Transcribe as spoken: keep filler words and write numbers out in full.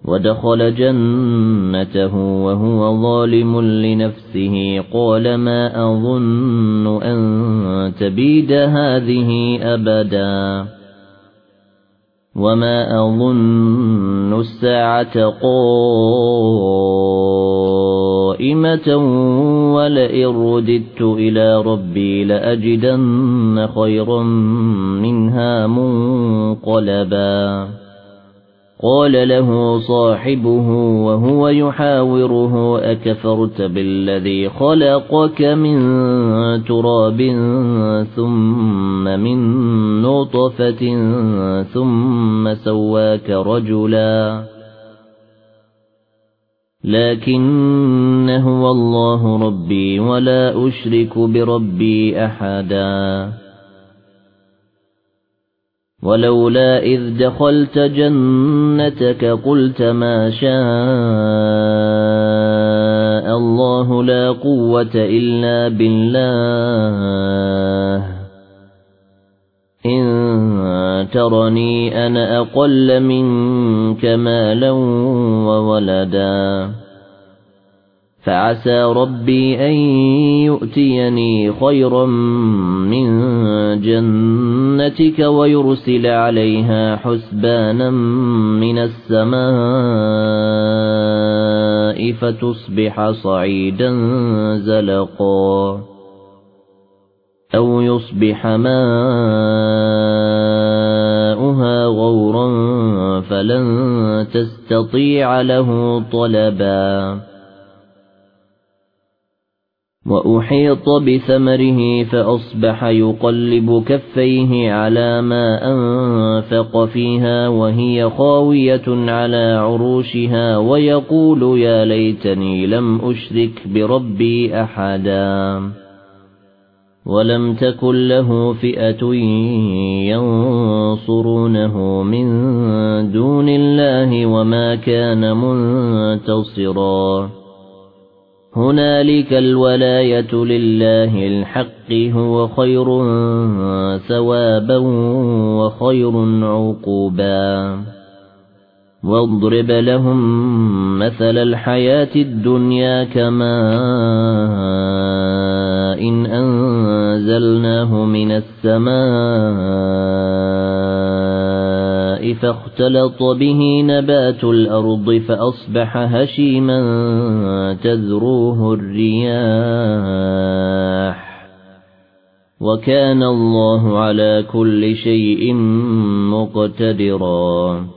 ودخل جنته وهو ظالم لنفسه قال ما أظن أن تبيد هذه أبدا وما أظن الساعة قائمة ولئن رددت إلى ربي لأجدن خيرا منها منقلبا قال له صاحبه وهو يحاوره أكفرت بالذي خلقك من تراب ثم من نطفة ثم سواك رجلا لكن هو الله ربي ولا أشرك بربي أحدا ولولا إذ دخلت جنتك قلت ما شاء الله لا قوة إلا بالله إن ترني أنا أقل منك مالا وولدا فعسى ربي أن يؤتيني خيرا من جنتك ويرسل عليها حسبانا من السماء فتصبح صعيدا زلقا أو يصبح ماؤها غورا فلن تستطيع له طلبا وأحيط بثمره فأصبح يقلب كفيه على ما أنفق فيها وهي خاوية على عروشها ويقول يا ليتني لم أشرك بربي أحدا ولم تكن له فئة ينصرونه من دون الله وما كان منتصرا هنالك الولاية لله الحق هو خير ثوابا وخير عقوبا واضرب لهم مثل الحياة الدنيا كماء إن أنزلناه من السماء فاختلط به نبات الأرض فأصبح هشيما تذروه الرياح وكان الله على كل شيء مقتدرا